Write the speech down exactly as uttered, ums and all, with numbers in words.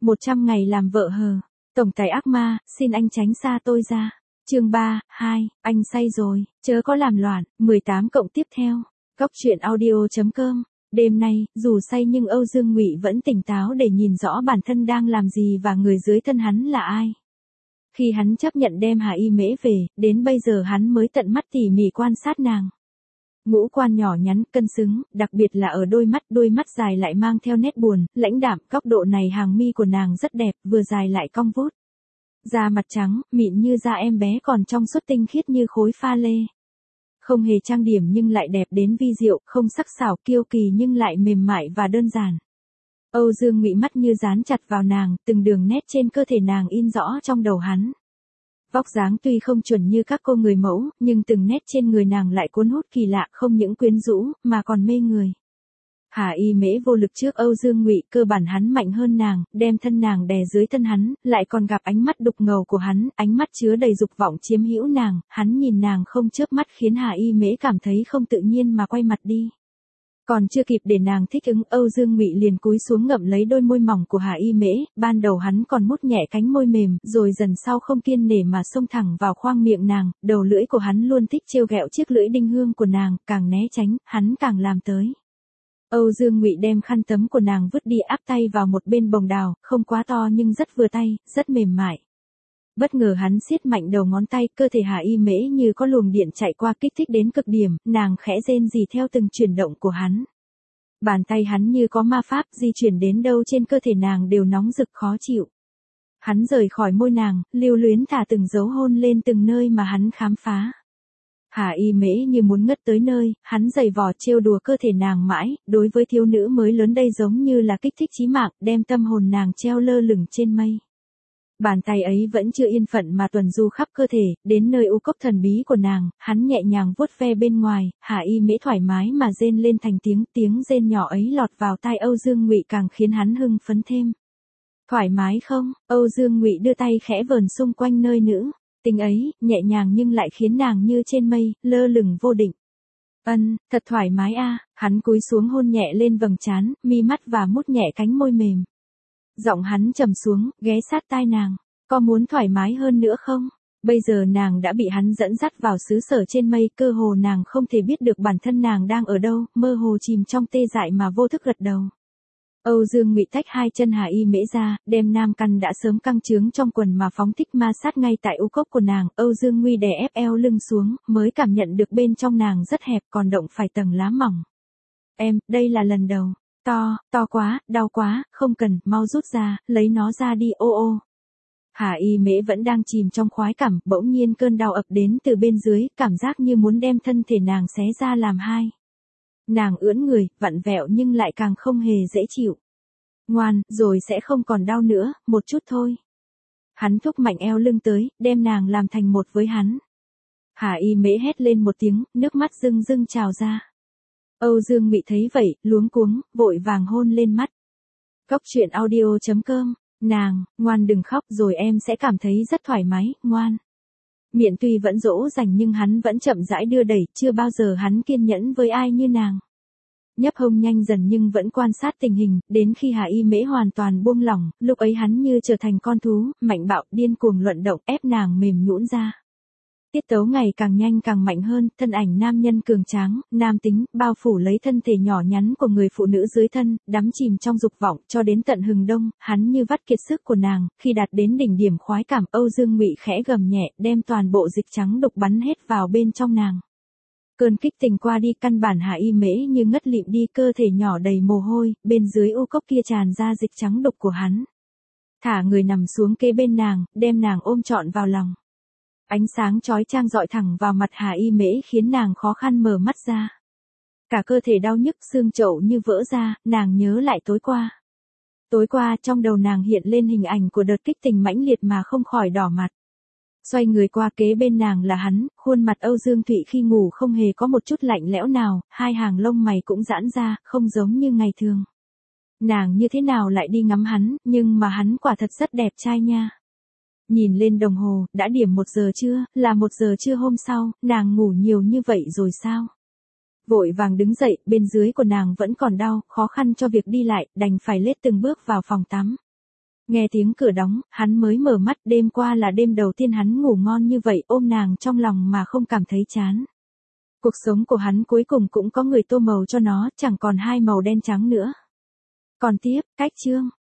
một trăm ngày làm vợ hờ. Tổng tài ác ma, xin anh tránh xa tôi ra. Chương ba, hai, anh say rồi, chớ có làm loạn. mười tám cộng tiếp theo. Góc truyện audio chấm com. Đêm nay, dù say nhưng Âu Dương Ngụy vẫn tỉnh táo để nhìn rõ bản thân đang làm gì và người dưới thân hắn là ai. Khi hắn chấp nhận đem Hà Y Mễ về, đến bây giờ hắn mới tận mắt tỉ mỉ quan sát nàng. Ngũ quan nhỏ nhắn, cân xứng, đặc biệt là ở đôi mắt, đôi mắt dài lại mang theo nét buồn, lãnh đạm, góc độ này hàng mi của nàng rất đẹp, vừa dài lại cong vút. Da mặt trắng, mịn như da em bé còn trong suốt tinh khiết như khối pha lê. Không hề trang điểm nhưng lại đẹp đến vi diệu, không sắc sảo kiêu kỳ nhưng lại mềm mại và đơn giản. Âu Dương Ngụy mắt như dán chặt vào nàng, từng đường nét trên cơ thể nàng in rõ trong đầu hắn. Vóc dáng tuy không chuẩn như các cô người mẫu, nhưng từng nét trên người nàng lại cuốn hút kỳ lạ, không những quyến rũ, mà còn mê người. Hà Y Mễ vô lực trước Âu Dương Ngụy, cơ bản hắn mạnh hơn nàng, đem thân nàng đè dưới thân hắn, lại còn gặp ánh mắt đục ngầu của hắn, ánh mắt chứa đầy dục vọng chiếm hữu nàng, hắn nhìn nàng không chớp mắt khiến Hà Y Mễ cảm thấy không tự nhiên mà quay mặt đi. Còn chưa kịp để nàng thích ứng, Âu Dương Ngụy liền cúi xuống ngậm lấy đôi môi mỏng của Hà Y Mễ, ban đầu hắn còn mút nhẹ cánh môi mềm, rồi dần sau không kiên nể mà xông thẳng vào khoang miệng nàng, đầu lưỡi của hắn luôn thích trêu ghẹo chiếc lưỡi đinh hương của nàng, càng né tránh, hắn càng làm tới. Âu Dương Ngụy đem khăn tấm của nàng vứt đi, áp tay vào một bên bồng đào, không quá to nhưng rất vừa tay, rất mềm mại. Bất ngờ hắn siết mạnh đầu ngón tay, cơ thể Hà Y Mễ như có luồng điện chạy qua, kích thích đến cực điểm, nàng khẽ rên rỉ theo từng chuyển động của hắn. Bàn tay hắn như có ma pháp, di chuyển đến đâu trên cơ thể nàng đều nóng rực khó chịu. Hắn rời khỏi môi nàng, lưu luyến thả từng dấu hôn lên từng nơi mà hắn khám phá. Hà Y Mễ như muốn ngất tới nơi, hắn giày vò trêu đùa cơ thể nàng mãi, đối với thiếu nữ mới lớn đây giống như là kích thích chí mạng, đem tâm hồn nàng treo lơ lửng trên mây. Bàn tay ấy vẫn chưa yên phận mà tuần du khắp cơ thể, đến nơi u cốc thần bí của nàng, hắn nhẹ nhàng vuốt ve bên ngoài, Hà Y Mễ thoải mái mà rên lên thành tiếng, tiếng rên nhỏ ấy lọt vào tai Âu Dương Ngụy càng khiến hắn hưng phấn thêm. Thoải mái không? Âu Dương Ngụy đưa tay khẽ vờn xung quanh nơi nữ tình ấy, nhẹ nhàng nhưng lại khiến nàng như trên mây, lơ lửng vô định. Ân, thật thoải mái a, hắn cúi xuống hôn nhẹ lên vầng trán, mi mắt và mút nhẹ cánh môi mềm. Giọng hắn trầm xuống, ghé sát tai nàng. Có muốn thoải mái hơn nữa không? Bây giờ nàng đã bị hắn dẫn dắt vào xứ sở trên mây, cơ hồ nàng không thể biết được bản thân nàng đang ở đâu, mơ hồ chìm trong tê dại mà vô thức gật đầu. Âu Dương Ngụy tách hai chân Hà Y Mễ ra, đem nam căn đã sớm căng trướng trong quần mà phóng thích ma sát ngay tại u cốc của nàng. Âu Dương Ngụy đè ép eo lưng xuống, mới cảm nhận được bên trong nàng rất hẹp, còn động phải tầng lá mỏng. Em, đây là lần đầu. To, to quá, đau quá, không cần, mau rút ra, lấy nó ra đi, ô ô. Hà Y Mễ vẫn đang chìm trong khoái cảm, bỗng nhiên cơn đau ập đến từ bên dưới, cảm giác như muốn đem thân thể nàng xé ra làm hai. Nàng ưỡn người, vặn vẹo nhưng lại càng không hề dễ chịu. Ngoan, rồi sẽ không còn đau nữa, một chút thôi. Hắn thúc mạnh eo lưng tới, đem nàng làm thành một với hắn. Hà Y Mễ hét lên một tiếng, nước mắt rưng rưng trào ra. Âu Dương Ngụy thấy vậy, luống cuống, vội vàng hôn lên mắt. Góc truyện audio chấm com. Nàng, ngoan đừng khóc rồi em sẽ cảm thấy rất thoải mái, ngoan. Miệng tuy vẫn dỗ dành nhưng hắn vẫn chậm rãi đưa đẩy, chưa bao giờ hắn kiên nhẫn với ai như nàng. Nhấp hông nhanh dần nhưng vẫn quan sát tình hình, đến khi Hà Y Mễ hoàn toàn buông lỏng, lúc ấy hắn như trở thành con thú, mạnh bạo, điên cuồng luận động, ép nàng mềm nhũn ra. Tiết tấu ngày càng nhanh càng mạnh hơn, thân ảnh nam nhân cường tráng, nam tính, bao phủ lấy thân thể nhỏ nhắn của người phụ nữ dưới thân, đắm chìm trong dục vọng, cho đến tận hừng đông, hắn như vắt kiệt sức của nàng, khi đạt đến đỉnh điểm khoái cảm, Âu Dương Ngụy khẽ gầm nhẹ, đem toàn bộ dịch trắng đục bắn hết vào bên trong nàng. Cơn kích tình qua đi, căn bản Hà Y Mễ như ngất lịm đi, cơ thể nhỏ đầy mồ hôi, bên dưới u cốc kia tràn ra dịch trắng đục của hắn. Thả người nằm xuống kế bên nàng, đem nàng ôm trọn vào lòng. Ánh sáng chói chang dọi thẳng vào mặt Hà Y Mễ khiến nàng khó khăn mở mắt ra. Cả cơ thể đau nhức, xương chậu như vỡ ra, nàng nhớ lại tối qua. Tối qua trong đầu nàng hiện lên hình ảnh của đợt kích tình mãnh liệt mà không khỏi đỏ mặt. Xoay người qua, kế bên nàng là hắn, khuôn mặt Âu Dương Thụy khi ngủ không hề có một chút lạnh lẽo nào, hai hàng lông mày cũng giãn ra, không giống như ngày thường. Nàng như thế nào lại đi ngắm hắn, nhưng mà hắn quả thật rất đẹp trai nha. Nhìn lên đồng hồ, đã điểm một giờ trưa, là một giờ trưa hôm sau, nàng ngủ nhiều như vậy rồi sao? Vội vàng đứng dậy, bên dưới của nàng vẫn còn đau, khó khăn cho việc đi lại, đành phải lết từng bước vào phòng tắm. Nghe tiếng cửa đóng, hắn mới mở mắt, đêm qua là đêm đầu tiên hắn ngủ ngon như vậy, ôm nàng trong lòng mà không cảm thấy chán. Cuộc sống của hắn cuối cùng cũng có người tô màu cho nó, chẳng còn hai màu đen trắng nữa. Còn tiếp, cách chương.